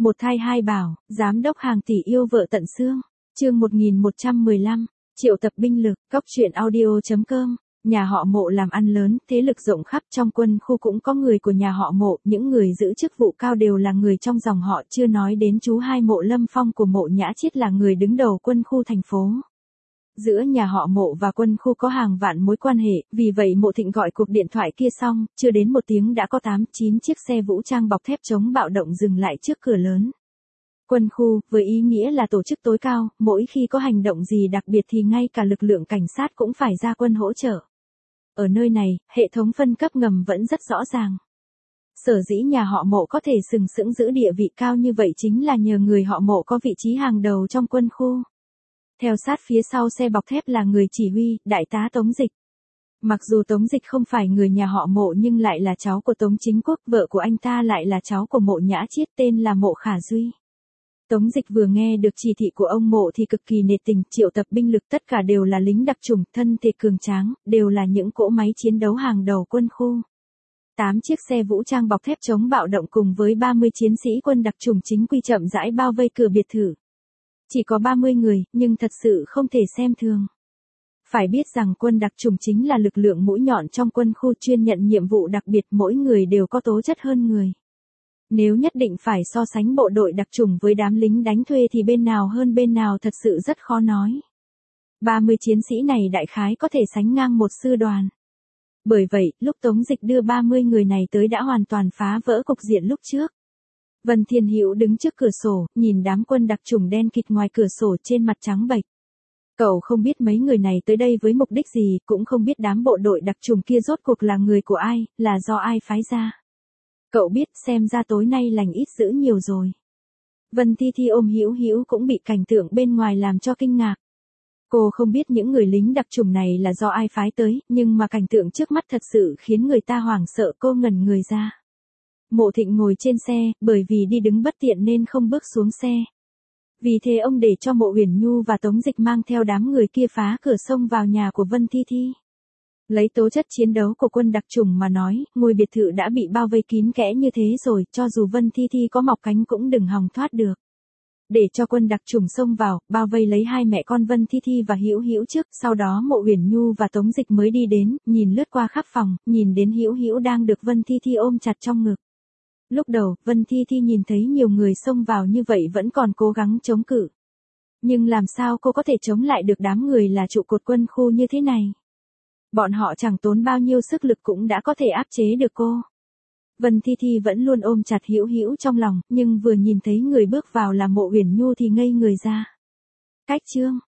Một thai hai bảo, giám đốc hàng tỷ yêu vợ tận xương. Chương 1115, triệu tập binh lực, cóc truyện audio.com. Nhà họ Mộ làm ăn lớn, thế lực rộng khắp, trong quân khu cũng có người của nhà họ Mộ, những người giữ chức vụ cao đều là người trong dòng họ, chưa nói đến chú hai Mộ Lâm Phong của Mộ Nhã Chiết là người đứng đầu quân khu thành phố. Giữa nhà họ Mộ và quân khu có hàng vạn mối quan hệ, vì vậy Mộ Thịnh gọi cuộc điện thoại kia xong, chưa đến 1 tiếng đã có 8-9 chiếc xe vũ trang bọc thép chống bạo động dừng lại trước cửa lớn. Quân khu, với ý nghĩa là tổ chức tối cao, mỗi khi có hành động gì đặc biệt thì ngay cả lực lượng cảnh sát cũng phải ra quân hỗ trợ. Ở nơi này, hệ thống phân cấp ngầm vẫn rất rõ ràng. Sở dĩ nhà họ Mộ có thể sừng sững giữ địa vị cao như vậy chính là nhờ người họ Mộ có vị trí hàng đầu trong quân khu. Theo sát phía sau xe bọc thép là người chỉ huy, đại tá Tống Dịch. Mặc dù Tống Dịch không phải người nhà họ Mộ nhưng lại là cháu của Tống Chính Quốc, vợ của anh ta lại là cháu của Mộ Nhã Chiết tên là Mộ Khả Duy. Tống Dịch vừa nghe được chỉ thị của ông Mộ thì cực kỳ nể tình, triệu tập binh lực tất cả đều là lính đặc chủng, thân thể cường tráng, đều là những cỗ máy chiến đấu hàng đầu quân khu. 8 chiếc xe vũ trang bọc thép chống bạo động cùng với 30 chiến sĩ quân đặc chủng chính quy chậm rãi bao vây cửa biệt thự. Chỉ có 30 người, nhưng thật sự không thể xem thường. Phải biết rằng quân đặc chủng chính là lực lượng mũi nhọn trong quân khu chuyên nhận nhiệm vụ đặc biệt, mỗi người đều có tố chất hơn người. Nếu nhất định phải so sánh bộ đội đặc chủng với đám lính đánh thuê thì bên nào hơn bên nào thật sự rất khó nói. 30 chiến sĩ này đại khái có thể sánh ngang một sư đoàn. Bởi vậy, lúc Tống Dịch đưa 30 người này tới đã hoàn toàn phá vỡ cục diện lúc trước. Vân Thiên Hữu đứng trước cửa sổ, nhìn đám quân đặc chủng đen kịt ngoài cửa sổ trên mặt trắng bệch. Cậu không biết mấy người này tới đây với mục đích gì, cũng không biết đám bộ đội đặc chủng kia rốt cuộc là người của ai, là do ai phái ra. Cậu biết xem ra tối nay lành ít dữ nhiều rồi. Vân Thi Thi ôm Hữu Hữu cũng bị cảnh tượng bên ngoài làm cho kinh ngạc. Cô không biết những người lính đặc chủng này là do ai phái tới, nhưng mà cảnh tượng trước mắt thật sự khiến người ta hoảng sợ, cô ngẩn người ra. Mộ Thịnh ngồi trên xe, bởi vì đi đứng bất tiện nên không bước xuống xe. Vì thế ông để cho Mộ Uyển Nhu và Tống Dịch mang theo đám người kia phá cửa xông vào nhà của Vân Thi Thi. Lấy tố chất chiến đấu của quân đặc chủng mà nói, ngôi biệt thự đã bị bao vây kín kẽ như thế rồi, cho dù Vân Thi Thi có mọc cánh cũng đừng hòng thoát được. Để cho quân đặc chủng xông vào, bao vây lấy hai mẹ con Vân Thi Thi và Hữu Hữu trước, sau đó Mộ Uyển Nhu và Tống Dịch mới đi đến, nhìn lướt qua khắp phòng, nhìn đến Hữu Hữu đang được Vân Thi Thi ôm chặt trong ngực. Lúc đầu, Vân Thi Thi nhìn thấy nhiều người xông vào như vậy vẫn còn cố gắng chống cự. Nhưng làm sao cô có thể chống lại được đám người là trụ cột quân khu như thế này? Bọn họ chẳng tốn bao nhiêu sức lực cũng đã có thể áp chế được cô. Vân Thi Thi vẫn luôn ôm chặt Hữu Hữu trong lòng, nhưng vừa nhìn thấy người bước vào là Mộ Uyển Nhu thì ngây người ra. Cách chương,